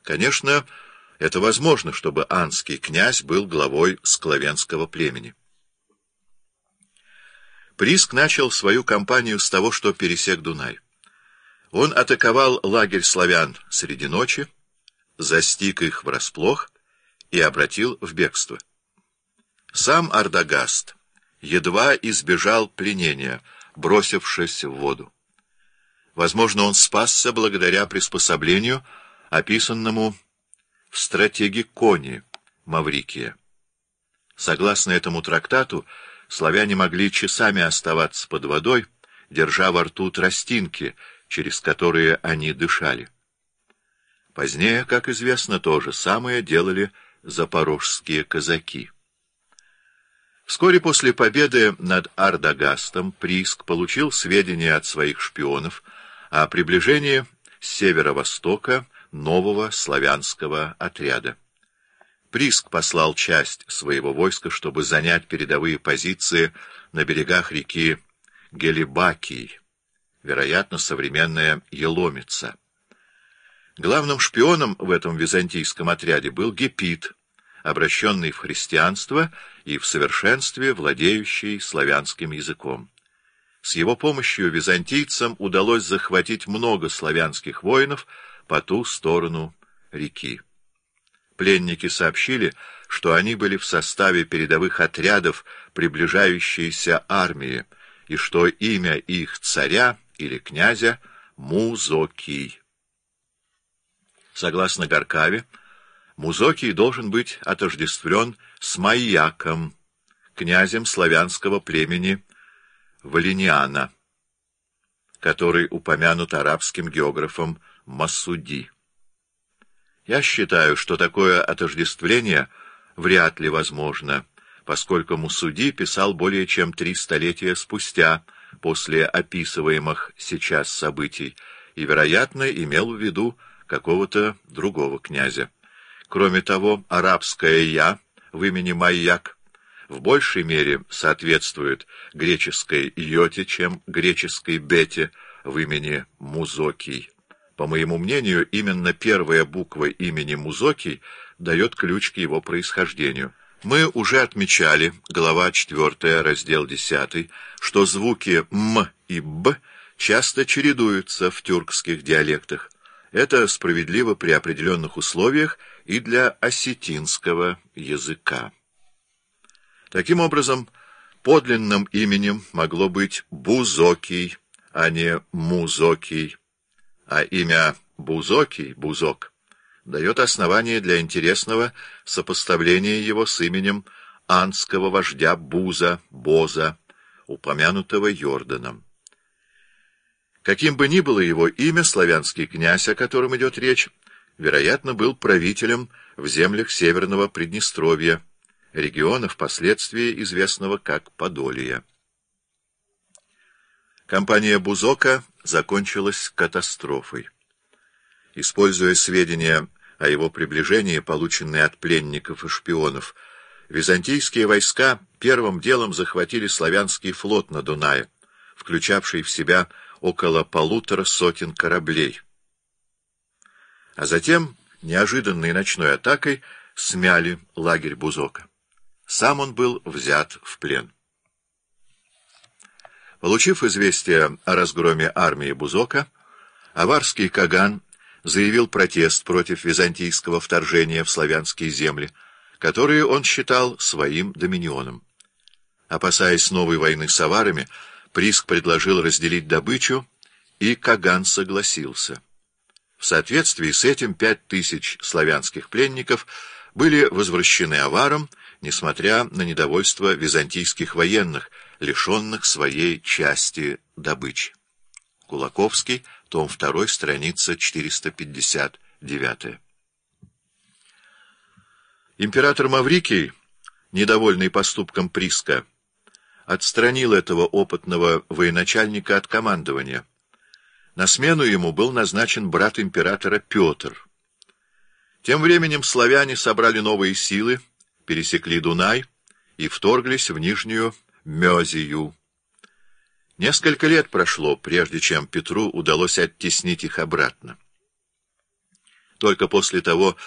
Конечно, это возможно, чтобы анский князь был главой склавенского племени. Приск начал свою кампанию с того, что пересек Дунай. Он атаковал лагерь славян среди ночи, застиг их врасплох и обратил в бегство. Сам Ардагаст едва избежал пленения, бросившись в воду. Возможно, он спасся благодаря приспособлению, описанному в стратегиконе Маврикия. Согласно этому трактату, славяне могли часами оставаться под водой, держа во рту тростинки, через которые они дышали. Позднее, как известно, то же самое делали запорожские казаки. Вскоре после победы над Ардагастом Приск получил сведения от своих шпионов о приближении с северо-востока нового славянского отряда. Приск послал часть своего войска, чтобы занять передовые позиции на берегах реки Гелибакий, вероятно, современная Еломица. Главным шпионом в этом византийском отряде был Гепид, обращенный в христианство и в совершенстве владеющий славянским языком. С его помощью византийцам удалось захватить много славянских воинов по ту сторону реки. Пленники сообщили, что они были в составе передовых отрядов приближающейся армии, и что имя их царя или князя Музокий. Согласно Гаркаве, Музокий должен быть отождествлен с Майяком, князем славянского племени Валиниана, который упомянут арабским географом Масуди. Я считаю, что такое отождествление вряд ли возможно, поскольку Масуди писал более чем 3 столетия спустя после описываемых сейчас событий и, вероятно, имел в виду какого-то другого князя. Кроме того, арабское «я» в имени Майяк в большей мере соответствует греческой «йоте», чем греческой «бете» в имени Музокий. По моему мнению, именно первая буква имени Музокий дает ключ к его происхождению. Мы уже отмечали, глава 4, раздел 10, что звуки «м» и «б» часто чередуются в тюркских диалектах. Это справедливо при определенных условиях и для осетинского языка. Таким образом, подлинным именем могло быть Бузокий, а не Музокий, а имя Бузокий, Бузок, дает основание для интересного сопоставления его с именем анского вождя Буза, Боза, упомянутого Йорданом. Каким бы ни было его имя, славянский князь, о котором идет речь, вероятно, был правителем в землях Северного Приднестровья, региона, впоследствии известного как Подолье. Кампания Бузока закончилась катастрофой. Используя сведения о его приближении, полученные от пленников и шпионов, византийские войска первым делом захватили славянский флот на Дунае, включавший в себя около 150 кораблей. А затем неожиданной ночной атакой смяли лагерь Бузока. Сам он был взят в плен. Получив известие о разгроме армии Бузока, аварский Каган заявил протест против византийского вторжения в славянские земли, которые он считал своим доминионом. Опасаясь новой войны с аварами, Приск предложил разделить добычу, и Каган согласился. В соответствии с этим 5000 славянских пленников были возвращены аварам, несмотря на недовольство византийских военных, лишенных своей части добычи. Кулаковский, том 2, страница 459. Император Маврикий, недовольный поступком Приска, отстранил этого опытного военачальника от командования. На смену ему был назначен брат императора Петр. Тем временем славяне собрали новые силы, пересекли Дунай и вторглись в Нижнюю Мезию. Несколько лет прошло, прежде чем Петру удалось оттеснить их обратно. Только после того,